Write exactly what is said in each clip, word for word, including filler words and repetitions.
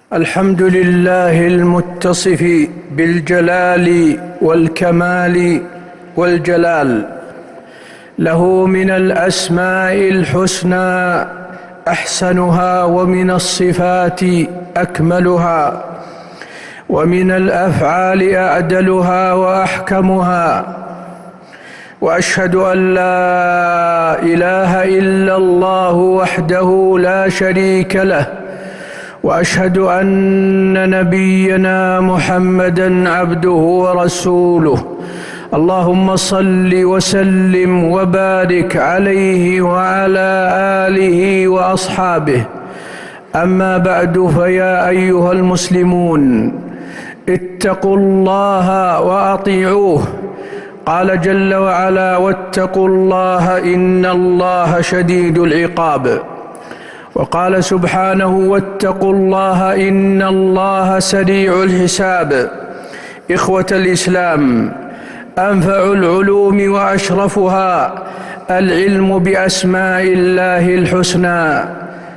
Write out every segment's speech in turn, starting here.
الحمد لله المتصف بالجلال والكمال والجلال، له من الأسماء الحسنى أحسنها، ومن الصفات أكملها، ومن الأفعال أعدلها وأحكمها. وأشهد أن لا إله إلا الله وحده لا شريك له، وأشهد أن نبينا محمدًا عبده ورسوله. اللهم صل وسلم وبارك عليه وعلى آله وأصحابه. أما بعد، فيا أيها المسلمون، اتقوا الله وأطيعوه. قال جل وعلا: واتقوا الله إن الله شديد العقاب. وقال سبحانه: واتقوا الله إن الله سريع الحساب. إخوة الإسلام، أنفع العلوم وأشرفها العلم بأسماء الله الحسنى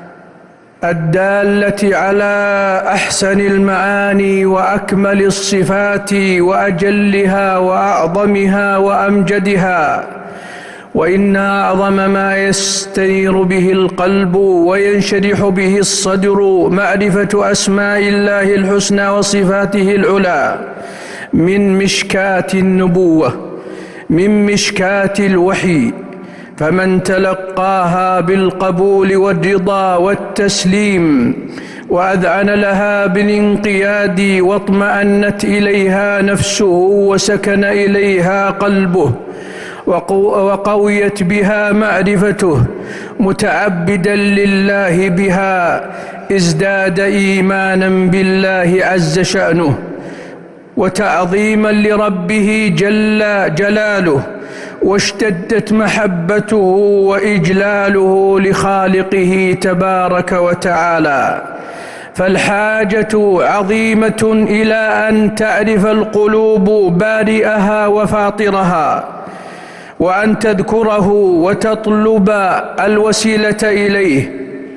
الدالة على أحسن المعاني وأكمل الصفات وأجلها وأعظمها وأمجدها. وإن أعظم ما يستنير به القلب وينشرح به الصدر معرفة أسماء الله الحسنى وصفاته العلى، من مشكاة النبوة، من مشكاة الوحي. فمن تلقاها بالقبول والرضا والتسليم، وأذعن لها بالانقياد، واطمأنت إليها نفسه، وسكن إليها قلبه، وقويت بها معرفته، متعبدا لله بها، ازداد إيمانا بالله عز شأنه، وتعظيما لربه جل جلاله، واشتدت محبته وإجلاله لخالقه تبارك وتعالى. فالحاجة عظيمة إلى أن تعرف القلوب بارئها وفاطرها، وأن تذكره وتطلب الوسيلة إليه.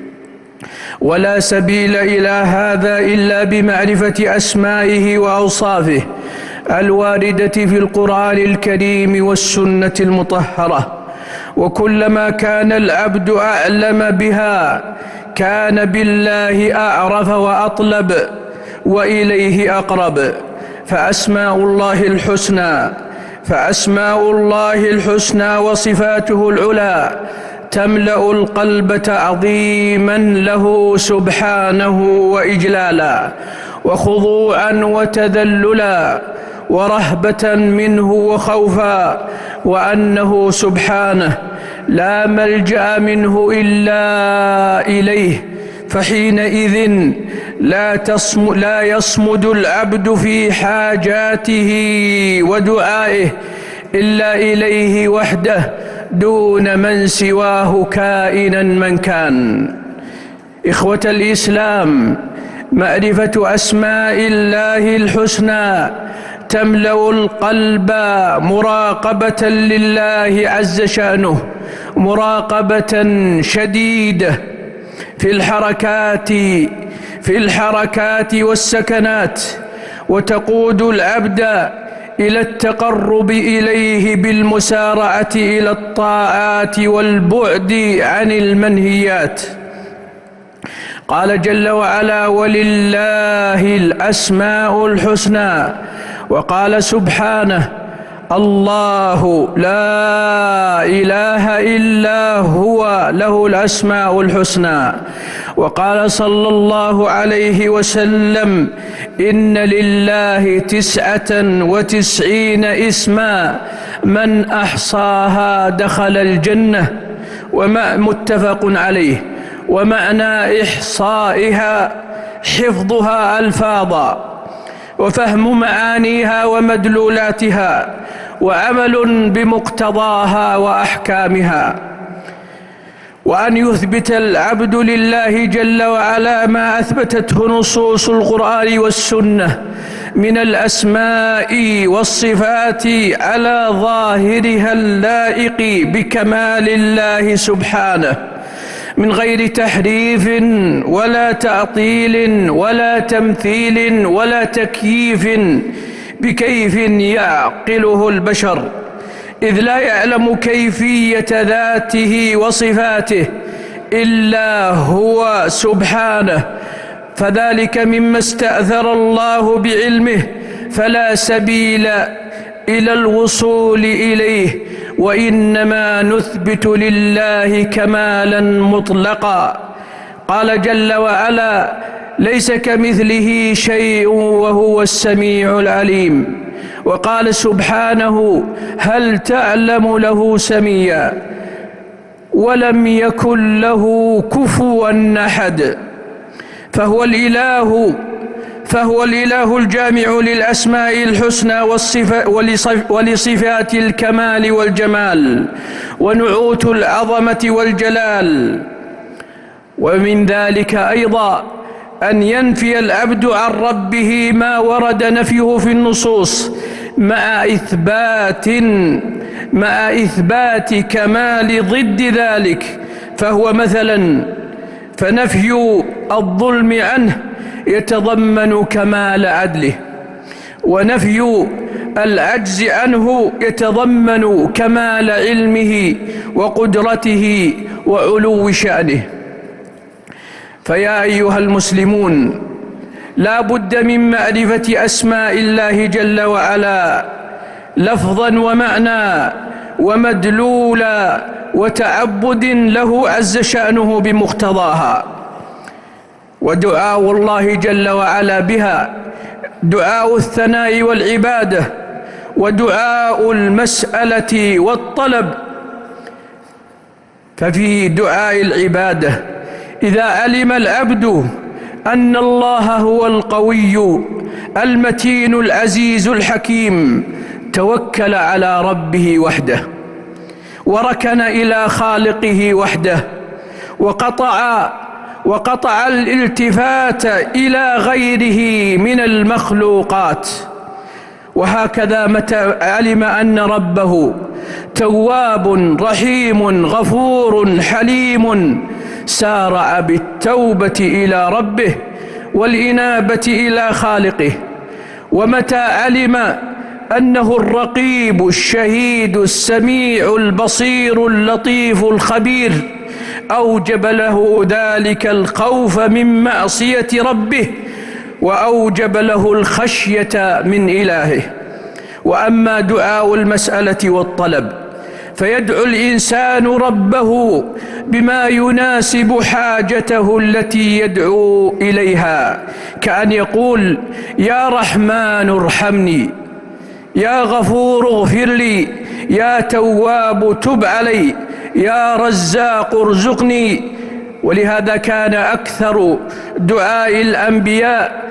ولا سبيل إلى هذا إلا بمعرفة أسمائه وأوصافه الواردة في القرآن الكريم والسنة المطهرة. وكلما كان العبد أعلم بها، كان بالله أعرف وأطلب، وإليه أقرب. فأسماء الله الحسنى فأسماء الله الحسنى وصفاته العلى تملأ القلب تعظيما له سبحانه وإجلالا، وخضوعا وتذللا، ورهبة منه وخوفا، وأنه سبحانه لا ملجأ منه إلا إليه. فحينئذ لا, تصم لا يصمد العبد في حاجاته ودعائه إلا إليه وحده، دون من سواه كائنا من كان. إخوة الإسلام، معرفة أسماء الله الحسنى تملأ القلب مراقبة لله عز شأنه، مراقبة شديدة في الحركات في الحركات والسكنات، وتقود العبد إلى التقرب إليه بالمسارعة إلى الطاعات والبعد عن المنهيات. قال جل وعلا: ولله الأسماء الحسنى. وقال سبحانه: الله لا إله إلا هو له الأسماء الحسنى. وقال صلى الله عليه وسلم: إن لله تسعة وتسعين اسما، من أحصاها دخل الجنة. وما متفق عليه. ومعنى إحصائها حفظها ألفاظا، وفهم معانيها ومدلولاتها، وعمل بمقتضاها وأحكامها. وأن يثبت العبد لله جل وعلا ما أثبتته نصوص القرآن والسنة من الأسماء والصفات على ظاهرها اللائق بكمال الله سبحانه، من غير تحريف ولا تعطيل ولا تمثيل ولا تكييف بكيف يعقله البشر، إذ لا يعلم كيفية ذاته وصفاته إلا هو سبحانه، فذلك مما استأثر الله بعلمه، فلا سبيل إلى الوصول إليه، وإنما نثبت لله كمالا مطلقا. قال جل وعلا: ليس كمثله شيء وهو السميع العليم. وقال سبحانه: هل تعلم له سميا؟ ولم يكن له كفوا أحد. فهو الإله فهو الإله الجامع للأسماء الحسنى ولصفات الكمال والجمال ونعوت العظمة والجلال. ومن ذلك أيضا أن ينفي العبد عن ربه ما ورد نفيه في النصوص مع إثبات مع إثبات كمال ضد ذلك. فهو مثلا فنفي الظلم عنه يتضمن كمال عدله، ونفي العجز عنه يتضمن كمال علمه وقدرته وعلو شأنه. فيا أيها المسلمون، لا بد من معرفة أسماء الله جل وعلا لفظا ومعنى ومدلولا وتعبد له عز شأنه بمقتضاها. ودعاء الله جل وعلا بها دعاء الثناء والعبادة، ودعاء المسألة والطلب. ففي دعاء العبادة إذا علم العبد أن الله هو القوي المتين العزيز الحكيم، توكل على ربه وحده، وركن إلى خالقه وحده، وقطع وقطع الالتفات إلى غيره من المخلوقات. وهكذا متى علم أن ربه تواب رحيم غفور حليم، سارع بالتوبة إلى ربه والإنابة إلى خالقه. ومتى علم أنه الرقيب الشهيد السميع البصير اللطيف الخبير، أوجب له ذلك الخوف من معصية ربه، وأوجب له الخشية من إلهه. وأما دعاء المسألة والطلب فيدعو الإنسان ربه بما يناسب حاجته التي يدعو إليها، كأن يقول: يا رحمن ارحمني، يا غفور اغفر لي، يا تواب تب علي، يا رزاق ارزقني. ولهذا كان أكثر دعاء الأنبياء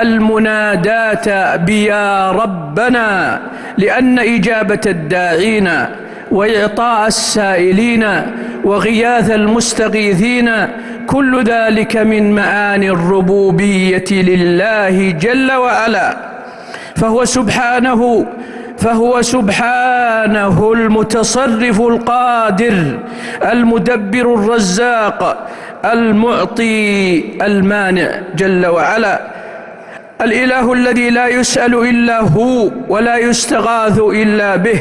المناداة بيا ربنا، لأن إجابة الداعين وإعطاء السائلين وغياث المستغيثين كل ذلك من معاني الربوبية لله جل وعلا. فهو سبحانه فهو سبحانه المتصرف القادر المدبر الرزاق المعطي المانع جل وعلا، الإله الذي لا يسأل إلا هو ولا يستغاث إلا به.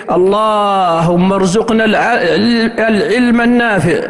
اللهم ارزقنا العلم النافع،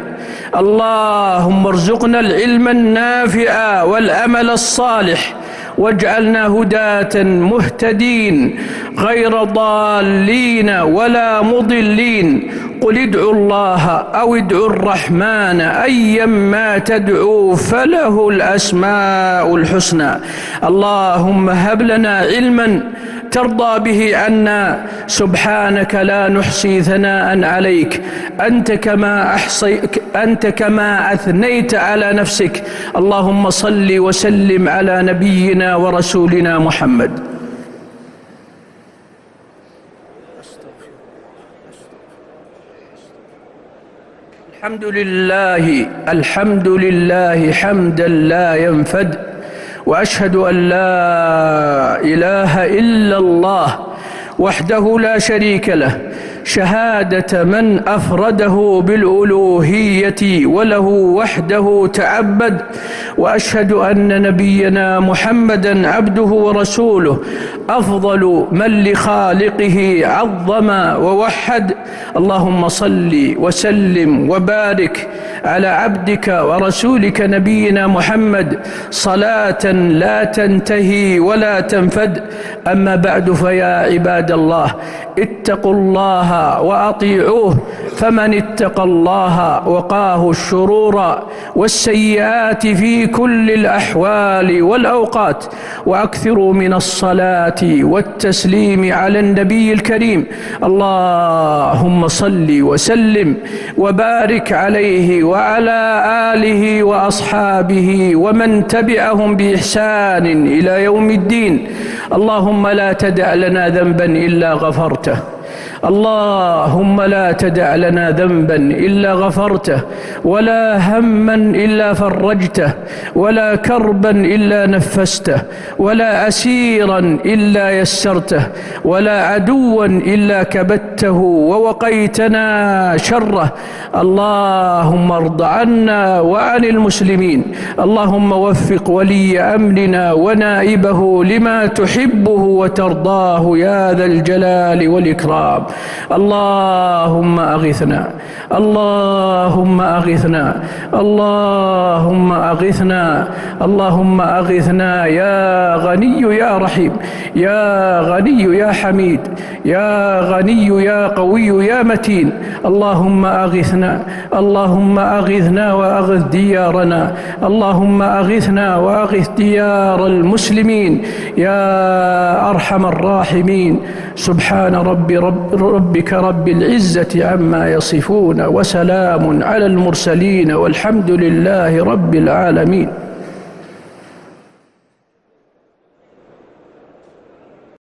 اللهم ارزقنا العلم النافع والعمل الصالح، واجعلنا هداة مهتدين غير ضالين ولا مضلين. قل ادعوا الله أو ادعوا الرحمن أيما تدعوا فله الأسماء الحسنى. اللهم هب لنا علما ترضى به عنا، سبحانك لا نحصي ثناء عليك، أنت كما أحصي أنت كما أثنيت على نفسك. اللهم صل وسلم على نبينا ورسولنا محمد. الحمد لله الحمد لله حمدا لا ينفد، وأشهد أن لا إله إلا الله وحده لا شريك له، شهادة من أفرده بالألوهية وله وحده تعبد، وأشهد أن نبينا محمدًا عبده ورسوله أفضل من لخالقه عظم ووحد. اللهم صل وسلم وبارك على عبدك ورسولك نبينا محمد صلاة لا تنتهي ولا تنفد. أما بعد، فيا عباد الله، اتقوا الله وأطيعوه، فمن اتقى الله وقاه الشرور والسيئات في كل الأحوال والأوقات. وأكثروا من الصلاة والتسليم على النبي الكريم. اللهم صل وسلم وبارك عليه وعلى آله وأصحابه ومن تبعهم بإحسان إلى يوم الدين. اللهم لا تدع لنا ذنبا إلا غفرته، اللهم لا تدع لنا ذنبا إلا غفرته، ولا هما إلا فرجته، ولا كربا إلا نفسته، ولا أسيرا إلا يسرته، ولا عدوا إلا كبته ووقيتنا شره. اللهم ارض عنا وعن المسلمين. اللهم وفق ولي أمرنا ونائبه لما تحبه وترضاه يا ذا الجلال والإكرام. اللهم أغثنا، اللهم أغثنا، اللهم أغثنا، اللهم أغثنا يا غني يا رحيم، يا غني يا حميد، يا غني يا قوي يا متين. اللهم أغثنا، اللهم أغثنا وأغث ديارنا، اللهم أغثنا وأغث ديار المسلمين يا أرحم الراحمين. سبحان رب رب ربك رب العزة عما يصفون، وسلام على المرسلين، والحمد لله رب العالمين.